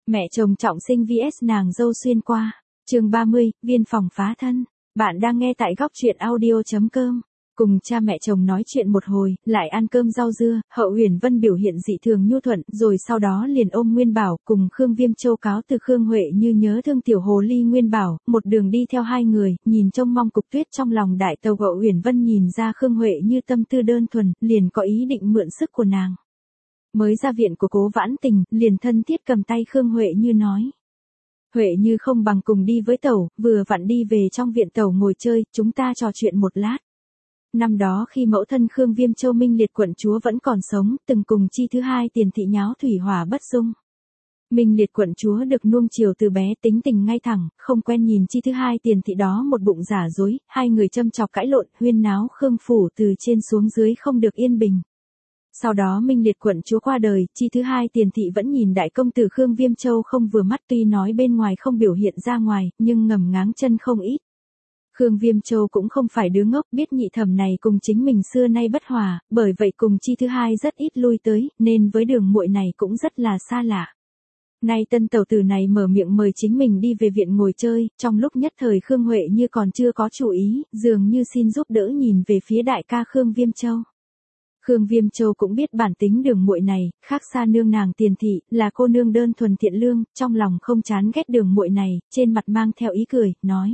Mẹ chồng trọng sinh vs nàng dâu xuyên qua. Chương 30, viên phòng phá thân. Bạn đang nghe tại góc truyện audio.com. Cùng cha mẹ chồng nói chuyện một hồi, lại ăn cơm rau dưa, Hậu Huyền Vân biểu hiện dị thường nhu thuận, rồi sau đó liền ôm Nguyên Bảo, cùng Khương Viêm Châu cáo từ Khương Huệ Như nhớ thương tiểu hồ ly Nguyên Bảo, một đường đi theo hai người, nhìn trông mong cục tuyết trong lòng đại tàu. Hậu Huyền Vân nhìn ra Khương Huệ Như tâm tư đơn thuần, liền có ý định mượn sức của nàng. Mới ra viện của Cố Vãn Tình, liền thân thiết cầm tay Khương Huệ Như nói. Huệ Như không bằng cùng đi với tẩu, vừa vặn đi về trong viện tẩu ngồi chơi, chúng ta trò chuyện một lát. Năm đó khi mẫu thân Khương Viêm Châu Minh Liệt quận chúa vẫn còn sống, từng cùng Chi thứ hai Tiền thị nháo thủy hỏa bất dung. Minh Liệt quận chúa được nuông chiều từ bé, tính tình ngay thẳng, không quen nhìn Chi thứ hai Tiền thị đó một bụng giả dối, hai người châm chọc cãi lộn, huyên náo Khương phủ từ trên xuống dưới không được yên bình. Sau đó Minh Liệt quận chúa qua đời, Chi thứ hai Tiền thị vẫn nhìn đại công tử Khương Viêm Châu không vừa mắt, tuy nói bên ngoài không biểu hiện ra ngoài, nhưng ngầm ngáng chân không ít. Khương Viêm Châu cũng không phải đứa ngốc, biết nhị thẩm này cùng chính mình xưa nay bất hòa, bởi vậy cùng Chi thứ hai rất ít lui tới, nên với đường muội này cũng rất là xa lạ. Nay tân tẩu tử này mở miệng mời chính mình đi về viện ngồi chơi, trong lúc nhất thời Khương Huệ Như còn chưa có chủ ý, dường như xin giúp đỡ nhìn về phía đại ca Khương Viêm Châu. Khương Viêm Châu cũng biết bản tính đường muội này, khác xa nương nàng Tiền thị, là cô nương đơn thuần thiện lương, trong lòng không chán ghét đường muội này, trên mặt mang theo ý cười, nói.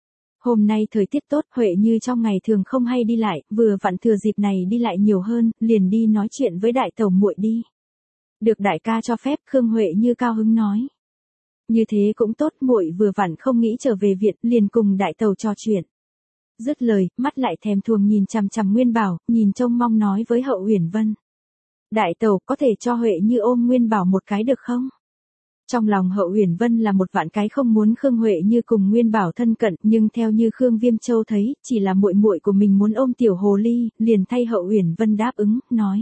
Hôm nay thời tiết tốt, Huệ Như trong ngày thường không hay đi lại, vừa vặn thừa dịp này đi lại nhiều hơn, liền đi nói chuyện với đại tẩu muội đi. Được đại ca cho phép, Khương Huệ Như cao hứng nói. Như thế cũng tốt, muội vừa vặn không nghĩ trở về viện, liền cùng đại tẩu trò chuyện. Dứt lời, mắt lại thèm thuồng nhìn chằm chằm Nguyên Bảo, nhìn trông mong nói với Hậu Huyền Vân. Đại tẩu, có thể cho Huệ Như ôm Nguyên Bảo một cái được không? Trong lòng Hậu Huyền Vân là một vạn cái không muốn Khương Huệ Như cùng Nguyên Bảo thân cận, nhưng theo như Khương Viêm Châu thấy, chỉ là muội muội của mình muốn ôm tiểu hồ ly, liền thay Hậu Huyền Vân đáp ứng, nói: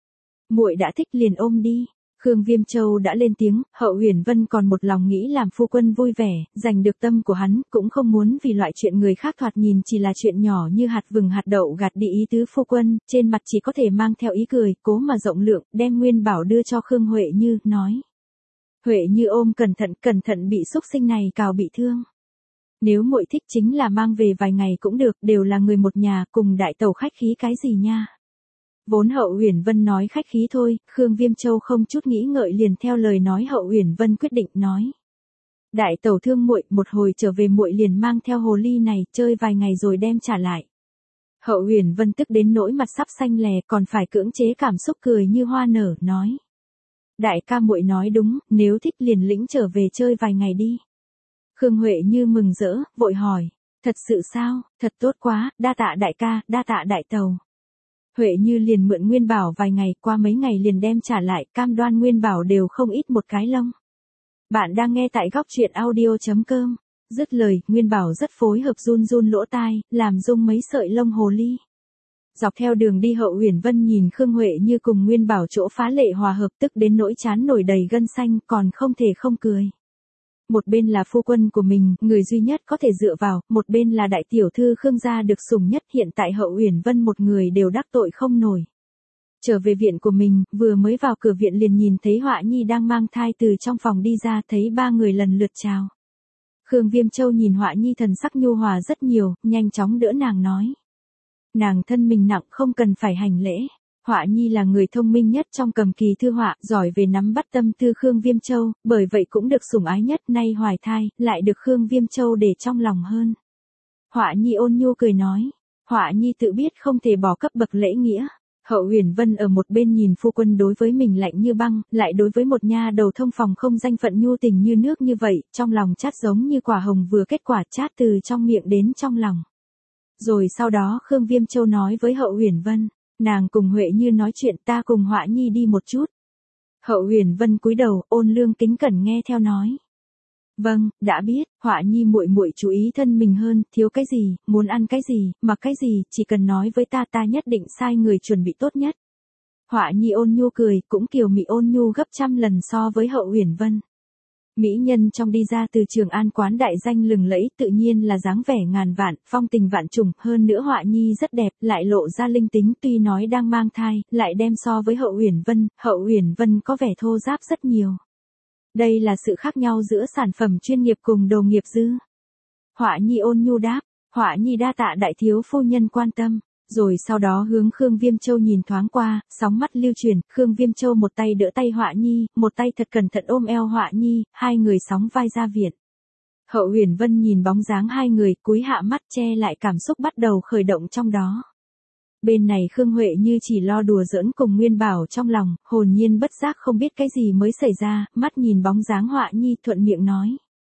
"Muội đã thích liền ôm đi." Khương Viêm Châu đã lên tiếng, Hậu Huyền Vân còn một lòng nghĩ làm phu quân vui vẻ, giành được tâm của hắn, cũng không muốn vì loại chuyện người khác thoạt nhìn chỉ là chuyện nhỏ như hạt vừng hạt đậu gạt đi ý tứ phu quân, trên mặt chỉ có thể mang theo ý cười, cố mà rộng lượng, đem Nguyên Bảo đưa cho Khương Huệ Như, nói: "Huệ Như ôm cẩn thận bị xúc sinh này cào bị thương. Nếu muội thích chính là mang về vài ngày cũng được, đều là người một nhà, cùng đại tẩu khách khí cái gì nha." Vốn Hậu Huyền Vân nói khách khí thôi, Khương Viêm Châu không chút nghĩ ngợi liền theo lời nói Hậu Huyền Vân quyết định, nói: "Đại tẩu thương muội, một hồi trở về muội liền mang theo hồ ly này, chơi vài ngày rồi đem trả lại." Hậu Huyền Vân tức đến nỗi mặt sắp xanh lè, còn phải cưỡng chế cảm xúc cười như hoa nở, nói: "Đại ca muội nói đúng, nếu thích liền lĩnh trở về chơi vài ngày đi." Khương Huệ Như mừng rỡ, vội hỏi: "Thật sự sao? Thật tốt quá, đa tạ đại ca, đa tạ đại tẩu." Huệ Như liền mượn Nguyên Bảo vài ngày, qua mấy ngày liền đem trả lại, cam đoan Nguyên Bảo đều không ít một cái lông. Bạn đang nghe tại góc truyện audio.com. Dứt lời, Nguyên Bảo rất phối hợp run run lỗ tai, làm rung mấy sợi lông hồ ly. Dọc theo đường đi Hậu Huyền Vân nhìn Khương Huệ Như cùng Nguyên Bảo chỗ phá lệ hòa hợp, tức đến nỗi trán nổi đầy gân xanh, còn không thể không cười. Một bên là phu quân của mình, người duy nhất có thể dựa vào, một bên là đại tiểu thư Khương gia được sủng nhất, hiện tại Hậu Huyền Vân một người đều đắc tội không nổi. Trở về viện của mình, vừa mới vào cửa viện liền nhìn thấy Họa Nhi đang mang thai từ trong phòng đi ra, thấy ba người lần lượt chào. Khương Viêm Châu nhìn Họa Nhi thần sắc nhu hòa rất nhiều, nhanh chóng đỡ nàng nói: "Nàng thân mình nặng, không cần phải hành lễ." Họa Nhi là người thông minh nhất trong cầm kỳ thư họa, giỏi về nắm bắt tâm tư Khương Viêm Châu, bởi vậy cũng được sủng ái nhất, nay hoài thai, lại được Khương Viêm Châu để trong lòng hơn. Họa Nhi ôn nhu cười nói: "Họa Nhi tự biết không thể bỏ cấp bậc lễ nghĩa." Hậu Huyền Vân ở một bên nhìn phu quân đối với mình lạnh như băng, lại đối với một nha đầu thông phòng không danh phận nhu tình như nước như vậy, trong lòng chát giống như quả hồng vừa kết quả, chát từ trong miệng đến trong lòng. Rồi sau đó Khương Viêm Châu nói với Hậu Huyền Vân: "Nàng cùng Huệ Như nói chuyện, ta cùng Họa Nhi đi một chút." Hậu Huyền Vân cúi đầu, ôn lương kính cẩn nghe theo nói: "Vâng, đã biết, Họa Nhi muội muội chú ý thân mình hơn, thiếu cái gì, muốn ăn cái gì, mặc cái gì, chỉ cần nói với ta, ta nhất định sai người chuẩn bị tốt nhất." Họa Nhi ôn nhu cười, cũng kiều mị ôn nhu gấp trăm lần so với Hậu Huyền Vân. Mỹ nhân trong đi ra từ Trường An quán đại danh lừng lẫy, tự nhiên là dáng vẻ ngàn vạn, phong tình vạn trùng, hơn nữa Họa Nhi rất đẹp, lại lộ ra linh tính, tuy nói đang mang thai, lại đem so với Hậu Huyền Vân có vẻ thô ráp rất nhiều. Đây là sự khác nhau giữa sản phẩm chuyên nghiệp cùng đồ nghiệp dư. Họa nhi ôn nhu đáp, Họa nhi đa tạ đại thiếu phu nhân quan tâm. Rồi sau đó hướng Khương Viêm Châu nhìn thoáng qua, sóng mắt lưu chuyển, Khương Viêm Châu một tay đỡ tay Họa nhi, một tay thật cẩn thận ôm eo Họa nhi, hai người sóng vai ra viện. Hậu Huyền Vân nhìn bóng dáng hai người, cúi hạ mắt che lại cảm xúc bắt đầu khởi động trong đó. Bên này Khương Huệ như chỉ lo đùa giỡn cùng Nguyên Bảo trong lòng, hồn nhiên bất giác không biết cái gì mới xảy ra, mắt nhìn bóng dáng Họa nhi thuận miệng nói.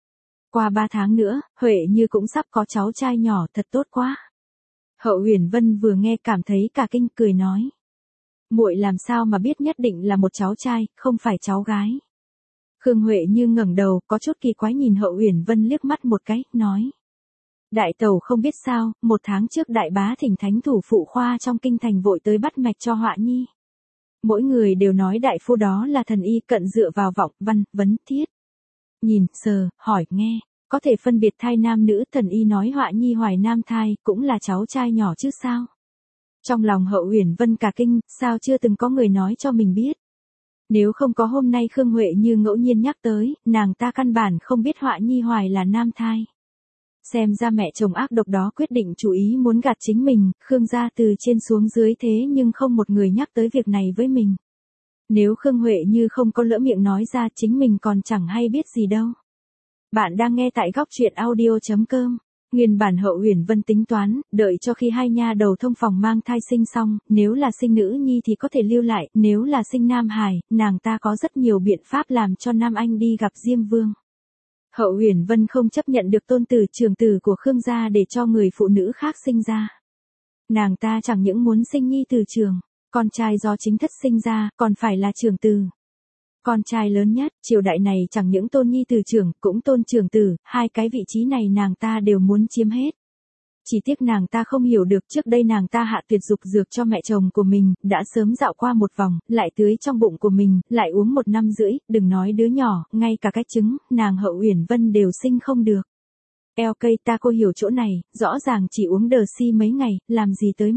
Qua 3 tháng nữa, Huệ như cũng sắp có cháu trai nhỏ, thật tốt quá. Hậu Huyền Vân vừa nghe cảm thấy cả kinh, cười nói. Muội làm sao mà biết nhất định là một cháu trai, không phải cháu gái. Khương Huệ như ngẩng đầu, có chút kỳ quái nhìn Hậu Huyền Vân liếc mắt một cái, nói. Đại tẩu không biết sao, 1 tháng trước đại bá thỉnh thánh thủ phụ khoa trong kinh thành vội tới bắt mạch cho Họa nhi. Mỗi người đều nói đại phu đó là thần y cận dựa vào vọng, văn, vấn, thiết. Nhìn, sờ, hỏi, nghe, có thể phân biệt thai nam nữ, thần y nói Họa nhi hoài nam thai, cũng là cháu trai nhỏ chứ sao. Trong lòng Hậu Huyền Vân cả kinh, sao chưa từng có người nói cho mình biết. Nếu không có hôm nay Khương Huệ như ngẫu nhiên nhắc tới, nàng ta căn bản không biết Họa nhi hoài là nam thai. Xem ra mẹ chồng ác độc đó quyết định chủ ý muốn gạt chính mình, Khương gia từ trên xuống dưới thế nhưng không một người nhắc tới việc này với mình. Nếu Khương Huệ như không có lỡ miệng nói ra chính mình còn chẳng hay biết gì đâu. Bạn đang nghe tại góc truyện audio.com. Nguyên bản Hậu Huyền Vân tính toán, đợi cho khi hai nha đầu thông phòng mang thai sinh xong, nếu là sinh nữ nhi thì có thể lưu lại, nếu là sinh nam hài, nàng ta có rất nhiều biện pháp làm cho Nam Anh đi gặp Diêm Vương. Hậu Huyền Vân không chấp nhận được tôn tử trưởng tử của Khương gia để cho người phụ nữ khác sinh ra. Nàng ta chẳng những muốn sinh nhi từ trường, con trai do chính thất sinh ra, còn phải là trưởng tử. Con trai lớn nhất, triều đại này chẳng những tôn nhi từ trưởng, cũng tôn trưởng tử, hai cái vị trí này nàng ta đều muốn chiếm hết. Chỉ tiếc nàng ta không hiểu được trước đây nàng ta hạ tuyệt dục dược cho mẹ chồng của mình, đã sớm dạo qua một vòng, lại tưới trong bụng của mình, lại uống 1 năm rưỡi, đừng nói đứa nhỏ, ngay cả cái trứng, nàng Hậu Huyền Vân đều sinh không được. Eo cây ta cô hiểu chỗ này, rõ ràng chỉ uống đờ si mấy ngày, làm gì tới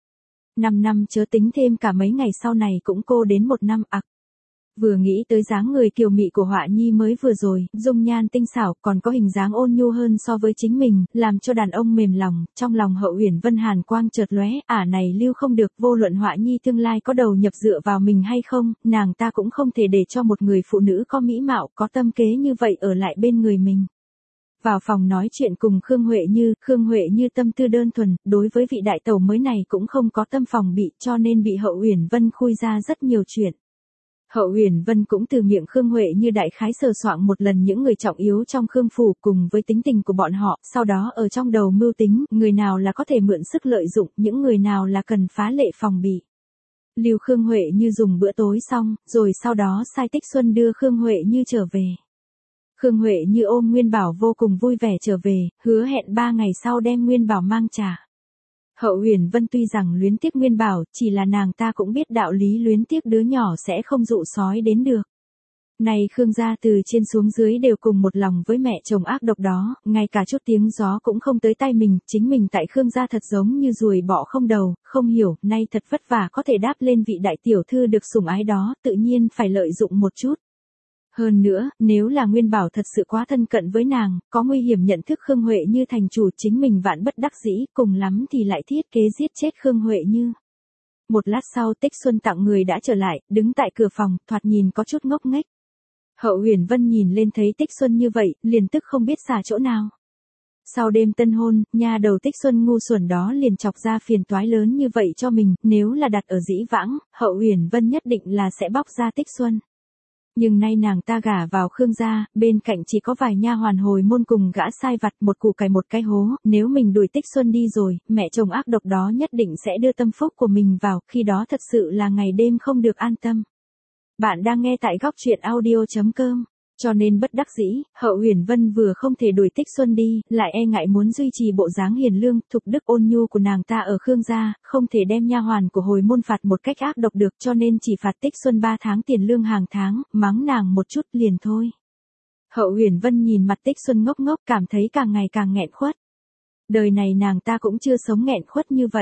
1 năm chớ tính thêm cả mấy ngày sau này cũng cô đến 1 năm ặc. Vừa nghĩ tới dáng người kiều mị của Họa nhi mới vừa rồi, dung nhan tinh xảo, còn có hình dáng ôn nhu hơn so với chính mình, làm cho đàn ông mềm lòng, trong lòng Hậu Huyền Vân hàn quang chợt lóe, ả này lưu không được, vô luận Họa nhi tương lai có đầu nhập dựa vào mình hay không, nàng ta cũng không thể để cho một người phụ nữ có mỹ mạo, có tâm kế như vậy ở lại bên người mình. Vào phòng nói chuyện cùng Khương Huệ Như tâm tư đơn thuần, đối với vị đại tẩu mới này cũng không có tâm phòng bị, cho nên bị Hậu Huyền Vân khui ra rất nhiều chuyện. Hậu Huyền Vân cũng từ miệng Khương Huệ Như đại khái sờ soạng một lần những người trọng yếu trong Khương phủ cùng với tính tình của bọn họ, sau đó ở trong đầu mưu tính, người nào là có thể mượn sức lợi dụng, những người nào là cần phá lệ phòng bị. Lưu Khương Huệ Như dùng bữa tối xong, rồi sau đó sai Tích Xuân đưa Khương Huệ Như trở về. Khương Huệ Như ôm Nguyên Bảo vô cùng vui vẻ trở về, hứa hẹn 3 ngày sau đem Nguyên Bảo mang trả. Hậu Huyền Vân tuy rằng luyến tiếc Nguyên Bảo, chỉ là nàng ta cũng biết đạo lý luyến tiếc đứa nhỏ sẽ không dụ sói đến được. Này Khương gia từ trên xuống dưới đều cùng một lòng với mẹ chồng ác độc đó, ngay cả chút tiếng gió cũng không tới tay mình, chính mình tại Khương gia thật giống như ruồi bọ không đầu, không hiểu, nay thật vất vả có thể đáp lên vị đại tiểu thư được sủng ái đó, tự nhiên phải lợi dụng một chút. Hơn nữa, nếu là Nguyên Bảo thật sự quá thân cận với nàng, có nguy hiểm nhận thức Khương Huệ Như thành chủ chính mình vạn bất đắc dĩ, cùng lắm thì lại thiết kế giết chết Khương Huệ Như. Một lát sau Tích Xuân tặng người đã trở lại, đứng tại cửa phòng, thoạt nhìn có chút ngốc nghếch. Hậu Huyền Vân nhìn lên thấy Tích Xuân như vậy, liền tức không biết xả chỗ nào. Sau đêm tân hôn, nha đầu Tích Xuân ngu xuẩn đó liền chọc ra phiền toái lớn như vậy cho mình, nếu là đặt ở dĩ vãng, Hậu Huyền Vân nhất định là sẽ bóc ra Tích Xuân. Nhưng nay nàng ta gả vào Khương gia, bên cạnh chỉ có vài nha hoàn hồi môn cùng gã sai vặt, một củ cải một cái hố, nếu mình đuổi Tích Xuân đi rồi, mẹ chồng ác độc đó nhất định sẽ đưa tâm phúc của mình vào, khi đó thật sự là ngày đêm không được an tâm. Bạn đang nghe tại góc truyện audio.com. Cho nên bất đắc dĩ, Hậu Huyền Vân vừa không thể đuổi Tích Xuân đi, lại e ngại muốn duy trì bộ dáng hiền lương, thục đức ôn nhu của nàng ta ở Khương gia, không thể đem nha hoàn của hồi môn phạt một cách ác độc được, cho nên chỉ phạt Tích Xuân 3 tháng tiền lương hàng tháng, mắng nàng một chút liền thôi. Hậu Huyền Vân nhìn mặt Tích Xuân ngốc ngốc, cảm thấy càng ngày càng nghẹn khuất. Đời này nàng ta cũng chưa sống nghẹn khuất như vậy.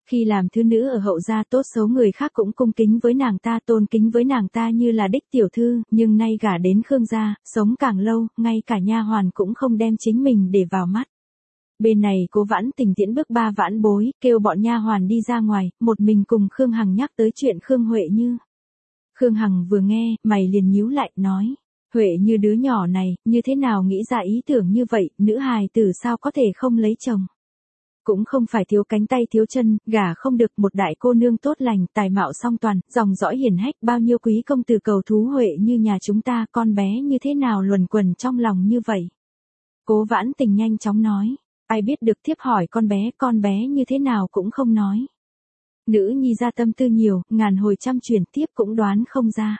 Khi làm thứ nữ ở hậu gia tốt xấu người khác cũng cung kính với nàng ta, tôn kính với nàng ta như là đích tiểu thư, nhưng nay gả đến Khương gia, sống càng lâu, ngay cả nha hoàn cũng không đem chính mình để vào mắt. Bên này Cố Vãn Tình tiễn bước ba vãn bối, kêu bọn nha hoàn đi ra ngoài, một mình cùng Khương Hằng nhắc tới chuyện Khương Huệ Như. Khương Hằng vừa nghe, mày liền nhíu lại, nói, Huệ Như đứa nhỏ này, như thế nào nghĩ ra ý tưởng như vậy, nữ hài tử sao có thể không lấy chồng. Cũng không phải thiếu cánh tay thiếu chân, gả không được, một đại cô nương tốt lành, tài mạo song toàn, dòng dõi hiển hách, bao nhiêu quý công tử cầu thú Huệ Như nhà chúng ta, con bé như thế nào luẩn quẩn trong lòng như vậy. Cố Vãn Tình nhanh chóng nói, ai biết được, thiếp hỏi con bé như thế nào cũng không nói. Nữ nhi ra tâm tư nhiều, ngàn hồi trăm chuyển, thiếp cũng đoán không ra.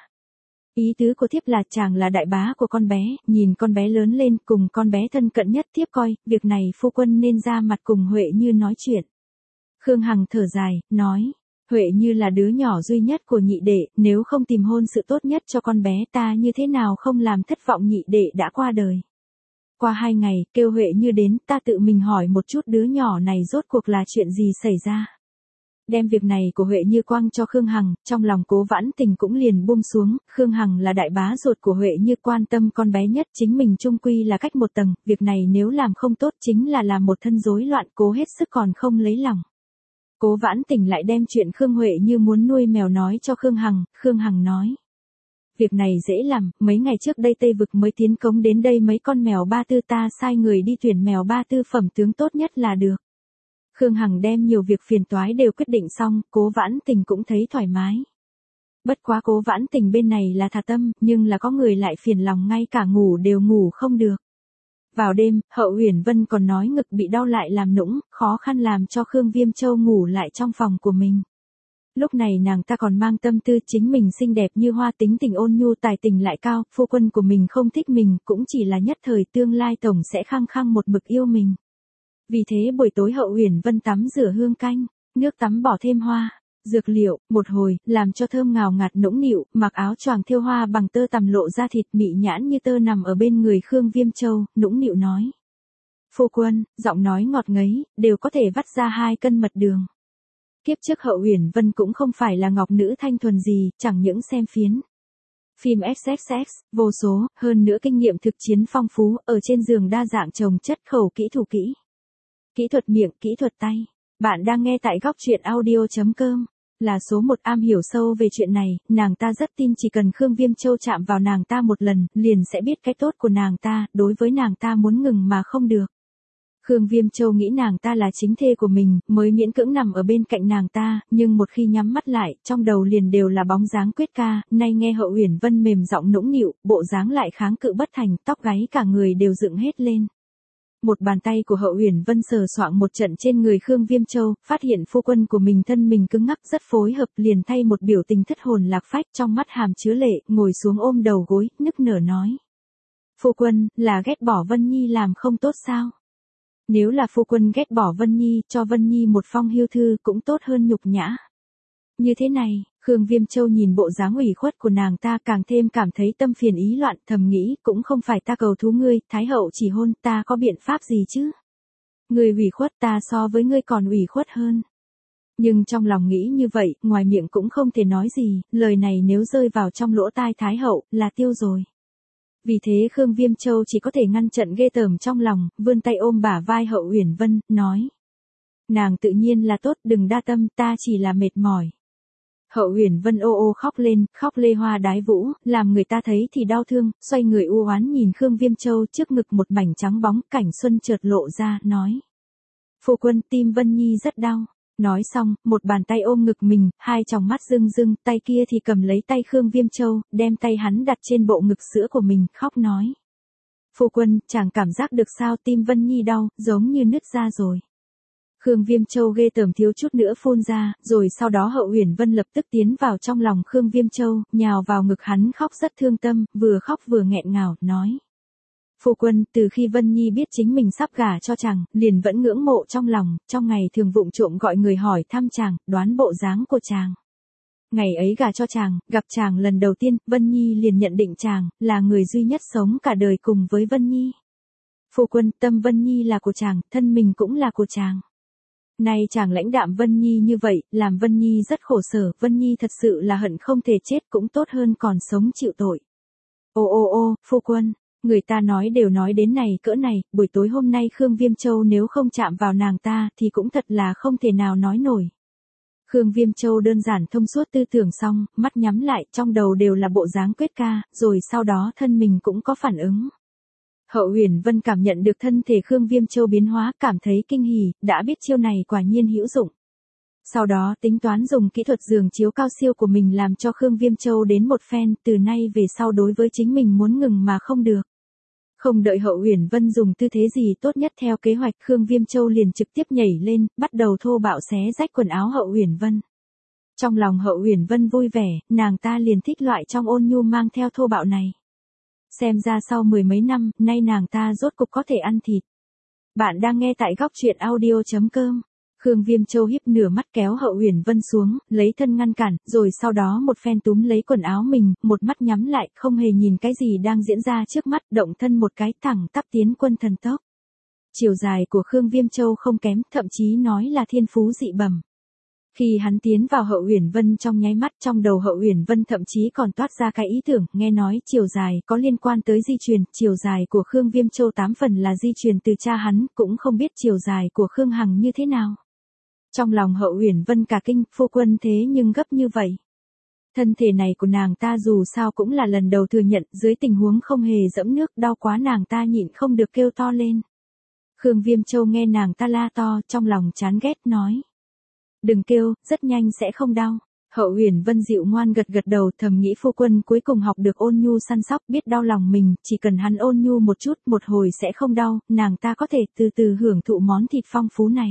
Ý tứ của thiếp là chàng là đại bá của con bé, nhìn con bé lớn lên, cùng con bé thân cận nhất, thiếp coi, việc này phu quân nên ra mặt cùng Huệ Như nói chuyện. Khương Hằng thở dài, nói, Huệ Như là đứa nhỏ duy nhất của nhị đệ, nếu không tìm hôn sự tốt nhất cho con bé, ta như thế nào không làm thất vọng nhị đệ đã qua đời. Qua 2 ngày, kêu Huệ Như đến, ta tự mình hỏi một chút đứa nhỏ này rốt cuộc là chuyện gì xảy ra. Đem việc này của Huệ Như quăng cho Khương Hằng, trong lòng Cố Vãn Tình cũng liền buông xuống, Khương Hằng là đại bá ruột của Huệ Như, quan tâm con bé nhất, chính mình chung quy là cách một tầng, việc này nếu làm không tốt chính là làm một thân rối loạn, cố hết sức còn không lấy lòng. Cố Vãn Tình lại đem chuyện Khương Huệ Như muốn nuôi mèo nói cho Khương Hằng nói. Việc này dễ làm, mấy ngày trước đây Tây Vực mới tiến cống đến đây mấy con mèo ba tư, ta sai người đi tuyển mèo ba tư phẩm tướng tốt nhất là được. Khương Hằng đem nhiều việc phiền toái đều quyết định xong, Cố Vãn Tình cũng thấy thoải mái. Bất quá Cố Vãn Tình bên này là thà tâm, nhưng là có người lại phiền lòng, ngay cả ngủ đều ngủ không được. Vào đêm, Hậu Uyển Vân còn nói ngực bị đau lại làm nũng, khó khăn làm cho Khương Viêm Châu ngủ lại trong phòng của mình. Lúc này nàng ta còn mang tâm tư, chính mình xinh đẹp như hoa, tính tình ôn nhu, tài tình lại cao, phu quân của mình không thích mình, cũng chỉ là nhất thời, tương lai tổng sẽ khăng khăng một mực yêu mình. Vì thế buổi tối Hậu Uyển Vân tắm rửa hương canh, nước tắm bỏ thêm hoa, dược liệu, một hồi, làm cho thơm ngào ngạt nũng nịu, mặc áo choàng thêu hoa bằng tơ tằm lộ ra thịt mị nhãn như tơ nằm ở bên người Khương Viêm Châu, nũng nịu nói. Phu quân, giọng nói ngọt ngấy, đều có thể vắt ra 2 cân mật đường. Kiếp trước Hậu Uyển Vân cũng không phải là ngọc nữ thanh thuần gì, chẳng những xem phim XXX, vô số, hơn nữa kinh nghiệm thực chiến phong phú, ở trên giường đa dạng chồng chất khẩu kỹ thủ kỹ. Kỹ thuật miệng, kỹ thuật tay. Bạn đang nghe tại góc truyện audio.com. Là số một am hiểu sâu về chuyện này, nàng ta rất tin chỉ cần Khương Viêm Châu chạm vào nàng ta một lần, liền sẽ biết cái tốt của nàng ta, đối với nàng ta muốn ngừng mà không được. Khương Viêm Châu nghĩ nàng ta là chính thê của mình, mới miễn cưỡng nằm ở bên cạnh nàng ta, nhưng một khi nhắm mắt lại, trong đầu liền đều là bóng dáng Quyết Ca, nay nghe Hậu Uyển Vân mềm giọng nũng nịu, bộ dáng lại kháng cự bất thành, tóc gáy cả người đều dựng hết lên. Một bàn tay của Hậu Uyển Vân sờ soạng một trận trên người Khương Viêm Châu, phát hiện phu quân của mình thân mình cứng ngắc rất phối hợp, liền thay một biểu tình thất hồn lạc phách, trong mắt hàm chứa lệ, ngồi xuống ôm đầu gối, nức nở nói. Phu quân, là ghét bỏ Vân Nhi làm không tốt sao? Nếu là phu quân ghét bỏ Vân Nhi, cho Vân Nhi một phong hưu thư cũng tốt hơn nhục nhã. Như thế này, Khương Viêm Châu nhìn bộ dáng ủy khuất của nàng ta càng thêm cảm thấy tâm phiền ý loạn, thầm nghĩ, cũng không phải ta cầu thú ngươi, Thái hậu chỉ hôn, ta có biện pháp gì chứ? Ngươi ủy khuất, ta so với ngươi còn ủy khuất hơn. Nhưng trong lòng nghĩ như vậy, ngoài miệng cũng không thể nói gì, lời này nếu rơi vào trong lỗ tai Thái hậu, là tiêu rồi. Vì thế Khương Viêm Châu chỉ có thể ngăn trận ghê tởm trong lòng, vươn tay ôm bả vai Hậu Uyển Vân, nói. Nàng tự nhiên là tốt, đừng đa tâm, ta chỉ là mệt mỏi. Hậu Uyển Vân ô ô khóc lên, khóc lê hoa đái vũ, làm người ta thấy thì đau thương, xoay người u oán nhìn Khương Viêm Châu, trước ngực một mảnh trắng bóng, Cảnh Xuân chợt lộ ra, nói. Phu quân, tim Vân Nhi rất đau. Nói xong, một bàn tay ôm ngực mình, 2 tròng mắt rưng rưng, tay kia thì cầm lấy tay Khương Viêm Châu, đem tay hắn đặt trên bộ ngực sữa của mình, khóc nói. Phu quân, chàng cảm giác được sao, tim Vân Nhi đau, giống như nứt ra rồi. Khương Viêm Châu ghê tởm thiếu chút nữa phun ra, rồi sau đó Hậu Uyển Vân lập tức tiến vào trong lòng Khương Viêm Châu, nhào vào ngực hắn khóc rất thương tâm, vừa khóc vừa nghẹn ngào, nói. Phu quân, từ khi Vân Nhi biết chính mình sắp gả cho chàng, liền vẫn ngưỡng mộ trong lòng, trong ngày thường vụng trộm gọi người hỏi thăm chàng, đoán bộ dáng của chàng. Ngày ấy gả cho chàng, gặp chàng lần đầu tiên, Vân Nhi liền nhận định chàng, là người duy nhất sống cả đời cùng với Vân Nhi. Phu quân, tâm Vân Nhi là của chàng, thân mình cũng là của chàng. Nay chàng lãnh đạm Vân Nhi như vậy, làm Vân Nhi rất khổ sở, Vân Nhi thật sự là hận không thể chết cũng tốt hơn còn sống chịu tội. Ô, phu quân, người ta đều nói đến này cỡ này, buổi tối hôm nay Khương Viêm Châu nếu không chạm vào nàng ta thì cũng thật là không thể nào nói nổi. Khương Viêm Châu đơn giản thông suốt tư tưởng xong, mắt nhắm lại, trong đầu đều là bộ dáng quyết ca, rồi sau đó thân mình cũng có phản ứng. Hậu Huyền Vân cảm nhận được thân thể Khương Viêm Châu biến hóa, cảm thấy kinh hỉ, đã biết chiêu này quả nhiên hữu dụng. Sau đó tính toán dùng kỹ thuật giường chiếu cao siêu của mình làm cho Khương Viêm Châu đến một phen, từ nay về sau đối với chính mình muốn ngừng mà không được. Không đợi Hậu Huyền Vân dùng tư thế gì tốt nhất theo kế hoạch, Khương Viêm Châu liền trực tiếp nhảy lên, bắt đầu thô bạo xé rách quần áo Hậu Huyền Vân. Trong lòng Hậu Huyền Vân vui vẻ, nàng ta liền thích loại trong ôn nhu mang theo thô bạo này. Xem ra sau mười mấy năm, nay nàng ta rốt cục có thể ăn thịt. Bạn đang nghe tại góc truyện audio.com. Khương Viêm Châu híp nửa mắt kéo Hậu Huyền Vân xuống, lấy thân ngăn cản, rồi sau đó một phen túm lấy quần áo mình, một mắt nhắm lại, không hề nhìn cái gì đang diễn ra trước mắt, động thân một cái thẳng tắp tiến quân thần tốc. Chiều dài của Khương Viêm Châu không kém, thậm chí nói là thiên phú dị bẩm. Khi hắn tiến vào Hậu Huyền Vân trong nháy mắt, trong đầu Hậu Huyền Vân thậm chí còn toát ra cái ý tưởng, nghe nói chiều dài có liên quan tới di truyền, chiều dài của Khương Viêm Châu 8 phần là di truyền từ cha hắn, cũng không biết chiều dài của Khương Hằng như thế nào. Trong lòng Hậu Huyền Vân cả kinh, phu quân thế nhưng gấp như vậy. Thân thể này của nàng ta dù sao cũng là lần đầu thừa nhận, dưới tình huống không hề dẫm nước, đau quá nàng ta nhịn không được kêu to lên. Khương Viêm Châu nghe nàng ta la to, trong lòng chán ghét nói. Đừng kêu, rất nhanh sẽ không đau. Hậu Huyền Vân dịu ngoan gật gật đầu, thầm nghĩ phu quân cuối cùng học được ôn nhu săn sóc, biết đau lòng mình, chỉ cần hắn ôn nhu một chút, một hồi sẽ không đau, nàng ta có thể từ từ hưởng thụ món thịt phong phú này.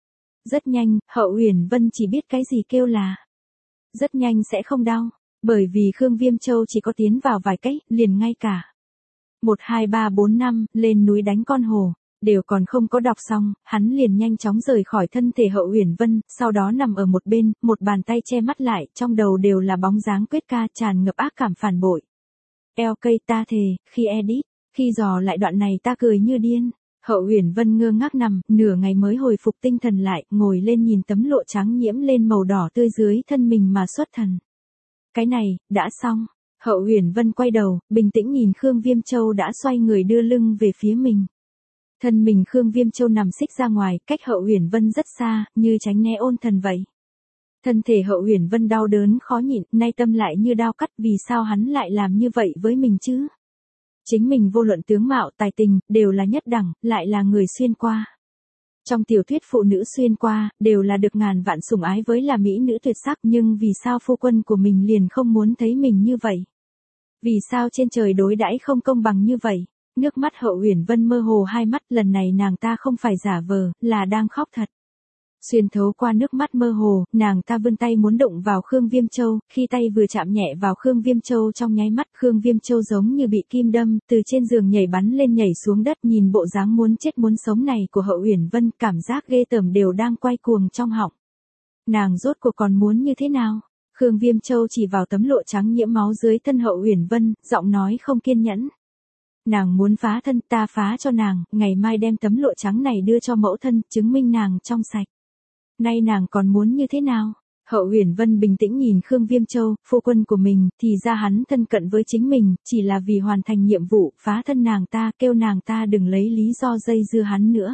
Rất nhanh, Hậu Huyền Vân chỉ biết cái gì kêu là rất nhanh sẽ không đau, bởi vì Khương Viêm Châu chỉ có tiến vào vài cách, liền ngay cả 1, 2, 3, 4, 5, lên núi đánh con hổ, đều còn không có đọc xong, hắn liền nhanh chóng rời khỏi thân thể Hậu Huyền Vân, sau đó nằm ở một bên, một bàn tay che mắt lại, trong đầu đều là bóng dáng quyết ca tràn ngập ác cảm phản bội. Eo cây ta thề, khi edit, khi dò lại đoạn này ta cười như điên. Hậu Huyền Vân ngơ ngác nằm, nửa ngày mới hồi phục tinh thần lại, ngồi lên nhìn tấm lụa trắng nhiễm lên màu đỏ tươi dưới thân mình mà xuất thần. Cái này, đã xong. Hậu Huyền Vân quay đầu, bình tĩnh nhìn Khương Viêm Châu đã xoay người đưa lưng về phía mình. Thân mình Khương Viêm Châu nằm xích ra ngoài, cách Hậu Huyền Vân rất xa, như tránh né ôn thần vậy. Thân thể Hậu Huyền Vân đau đớn khó nhịn, nay tâm lại như đao cắt, vì sao hắn lại làm như vậy với mình chứ? Chính mình vô luận tướng mạo tài tình, đều là nhất đẳng, lại là người xuyên qua. Trong tiểu thuyết phụ nữ xuyên qua, đều là được ngàn vạn sủng ái với là mỹ nữ tuyệt sắc, nhưng vì sao phu quân của mình liền không muốn thấy mình như vậy? Vì sao trên trời đối đãi không công bằng như vậy? Nước mắt Hậu Huyền Vân mơ hồ hai mắt, lần này nàng ta không phải giả vờ, là đang khóc thật. Xuyên thấu qua nước mắt mơ hồ, nàng ta vươn tay muốn đụng vào Khương Viêm Châu, khi tay vừa chạm nhẹ vào Khương Viêm Châu trong nháy mắt, Khương Viêm Châu giống như bị kim đâm, từ trên giường nhảy bắn lên nhảy xuống đất, nhìn bộ dáng muốn chết muốn sống này của Hậu Huyền Vân, cảm giác ghê tởm đều đang quay cuồng trong họng. Nàng rốt cuộc còn muốn như thế nào? Khương Viêm Châu chỉ vào tấm lụa trắng nhiễm máu dưới thân Hậu Huyền Vân, giọng nói không kiên nhẫn. Nàng muốn phá thân, ta phá cho nàng, ngày mai đem tấm lụa trắng này đưa cho mẫu thân, chứng minh nàng trong sạch. Nay nàng còn muốn như thế nào? Hậu Huyền Vân bình tĩnh nhìn Khương Viêm Châu, phu quân của mình, thì ra hắn thân cận với chính mình, chỉ là vì hoàn thành nhiệm vụ, phá thân nàng ta, kêu nàng ta đừng lấy lý do dây dưa hắn nữa.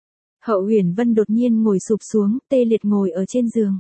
Hậu Huyền Vân đột nhiên ngồi sụp xuống, tê liệt ngồi ở trên giường.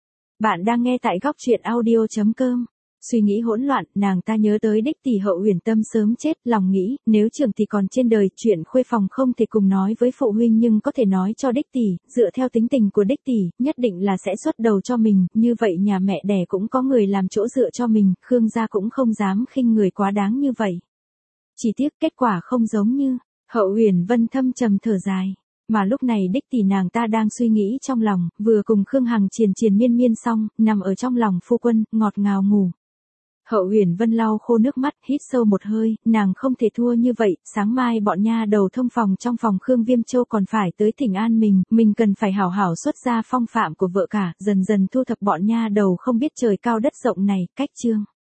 Bạn đang nghe tại góc truyện audio.com. Suy nghĩ hỗn loạn, nàng ta nhớ tới đích tỷ Hậu Huyền Tâm sớm chết, lòng nghĩ, nếu Trường tỷ còn trên đời, chuyện khuê phòng không thể cùng nói với phụ huynh nhưng có thể nói cho đích tỷ, dựa theo tính tình của đích tỷ, nhất định là sẽ xuất đầu cho mình, như vậy nhà mẹ đẻ cũng có người làm chỗ dựa cho mình, Khương gia cũng không dám khinh người quá đáng như vậy. Chỉ tiếc kết quả không giống như, Hậu Huyền Vân thâm trầm thở dài. Mà lúc này đích tỷ nàng ta đang suy nghĩ trong lòng, vừa cùng Khương Hằng triền triền miên miên xong, nằm ở trong lòng phu quân, ngọt ngào ngủ. Hậu Huyền Vân lau khô nước mắt, hít sâu một hơi, nàng không thể thua như vậy, sáng mai bọn nha đầu thông phòng trong phòng Khương Viêm Châu còn phải tới thỉnh an mình cần phải hảo hảo xuất ra phong phạm của vợ cả, dần dần thu thập bọn nha đầu không biết trời cao đất rộng này, cách chương.